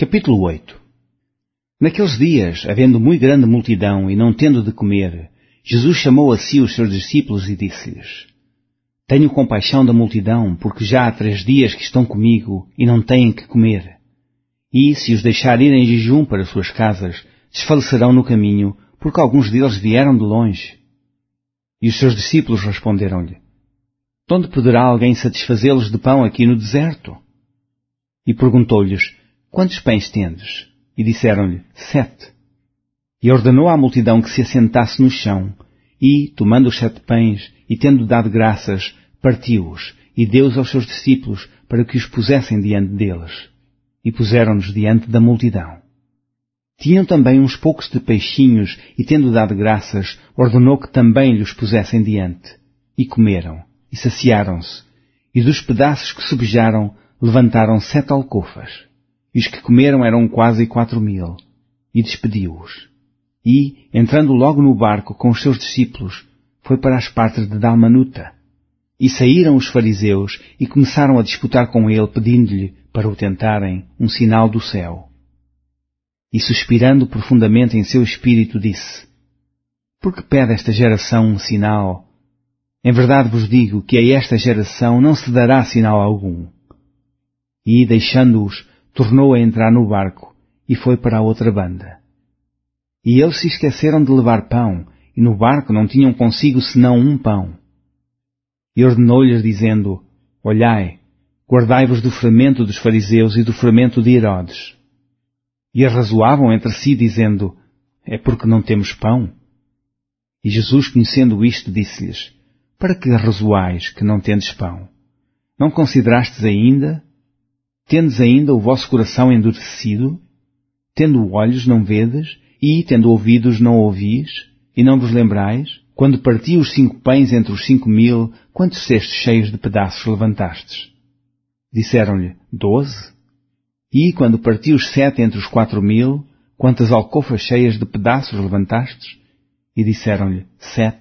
Capítulo 8. Naqueles dias, havendo muito grande multidão e não tendo de comer, Jesus chamou a si os seus discípulos e disse-lhes: Tenho compaixão da multidão, porque já há 3 dias que estão comigo e não têm que comer. E, se os deixar ir em jejum para suas casas, desfalecerão no caminho, porque alguns deles vieram de longe. E os seus discípulos responderam-lhe: De onde poderá alguém satisfazê-los de pão aqui no deserto? E perguntou-lhes: Quantos pães tendes? E disseram-lhe: 7. E ordenou à multidão que se assentasse no chão, e, tomando os 7 pães, e tendo dado graças, partiu-os, e deu-os aos seus discípulos, para que os pusessem diante deles. E puseram-nos diante da multidão. Tinham também uns poucos de peixinhos, e tendo dado graças, ordenou que também lhes pusessem diante. E comeram, e saciaram-se, e dos pedaços que sobejaram, levantaram 7 alcofas. E os que comeram eram quase 4.000. E despediu-os. E, entrando logo no barco com os seus discípulos, foi para as partes de Dalmanuta. E saíram os fariseus e começaram a disputar com ele, pedindo-lhe, para o tentarem, um sinal do céu. E suspirando profundamente em seu espírito, disse: Por que pede esta geração um sinal? Em verdade vos digo que a esta geração não se dará sinal algum. E, deixando-os, tornou a entrar no barco e foi para a outra banda. E eles se esqueceram de levar pão, e no barco não tinham consigo senão um pão. E ordenou-lhes, dizendo: Olhai, guardai-vos do fermento dos fariseus e do fermento de Herodes. E arrazoavam entre si, dizendo: É porque não temos pão? E Jesus, conhecendo isto, disse-lhes: Para que arrazoais que não tendes pão? Não considerastes ainda? Tendes ainda o vosso coração endurecido? Tendo olhos, não vedes? E, tendo ouvidos, não ouvis? E não vos lembrais? Quando parti os 5 pães entre os 5.000, quantos cestos cheios de pedaços levantastes? Disseram-lhe: 12. E, quando parti os 7 entre os 4.000, quantas alcofas cheias de pedaços levantastes? E disseram-lhe: 7.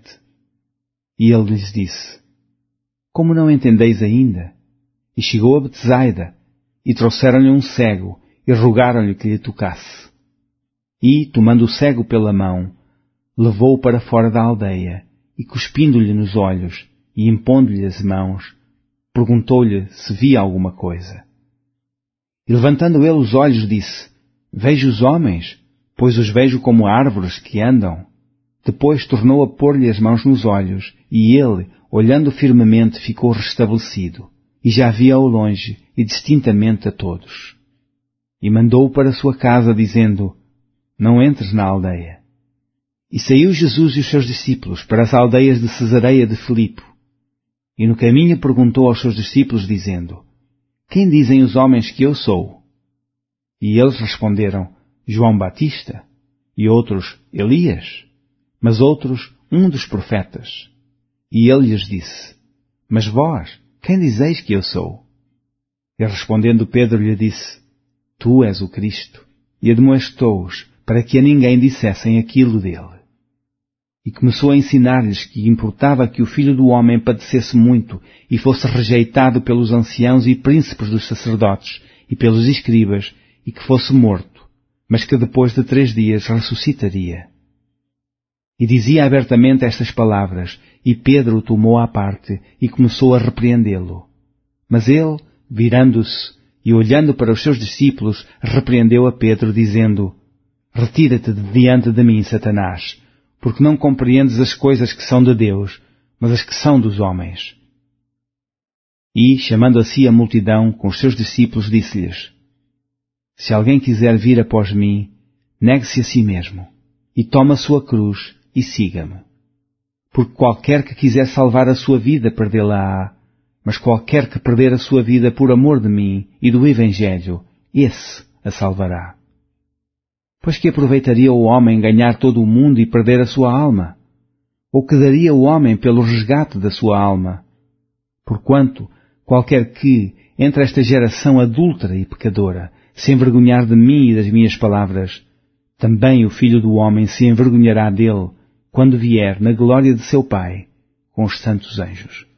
E ele lhes disse: Como não entendeis ainda? E chegou a Betsaida, e trouxeram-lhe um cego, e rogaram-lhe que lhe tocasse. E, tomando o cego pela mão, levou-o para fora da aldeia, e cuspindo-lhe nos olhos, e impondo-lhe as mãos, perguntou-lhe se via alguma coisa. E levantando ele os olhos, disse: Vejo os homens, pois os vejo como árvores que andam. Depois tornou a pôr-lhe as mãos nos olhos, e ele, olhando firmemente, ficou restabelecido, e já via ao longe, e distintamente a todos. E mandou-o para a sua casa, dizendo: Não entres na aldeia. E saiu Jesus e os seus discípulos para as aldeias de Cesareia de Filipe. E no caminho perguntou aos seus discípulos, dizendo: Quem dizem os homens que eu sou? E eles responderam: João Batista, e outros: Elias, mas outros: um dos profetas. E ele lhes disse: Mas vós, quem dizeis que eu sou? E respondendo Pedro lhe disse: Tu és o Cristo. E admoestou-os para que a ninguém dissessem aquilo dele. E começou a ensinar-lhes que importava que o Filho do Homem padecesse muito e fosse rejeitado pelos anciãos e príncipes dos sacerdotes e pelos escribas, e que fosse morto, mas que depois de 3 dias ressuscitaria. E dizia abertamente estas palavras, e Pedro o tomou à parte e começou a repreendê-lo. Mas ele, virando-se e olhando para os seus discípulos, repreendeu a Pedro, dizendo: Retira-te de diante de mim, Satanás, porque não compreendes as coisas que são de Deus, mas as que são dos homens. E, chamando a si a multidão com os seus discípulos, disse-lhes: Se alguém quiser vir após mim, negue-se a si mesmo, e tome a sua cruz, e siga-me. Porque qualquer que quiser salvar a sua vida, perdê-la-á, mas qualquer que perder a sua vida por amor de mim e do Evangelho, esse a salvará. Pois que aproveitaria o homem ganhar todo o mundo e perder a sua alma? Ou que daria o homem pelo resgate da sua alma? Porquanto, qualquer que, entre esta geração adúltera e pecadora, se envergonhar de mim e das minhas palavras, também o Filho do Homem se envergonhará dele, quando vier na glória de seu Pai, com os santos anjos.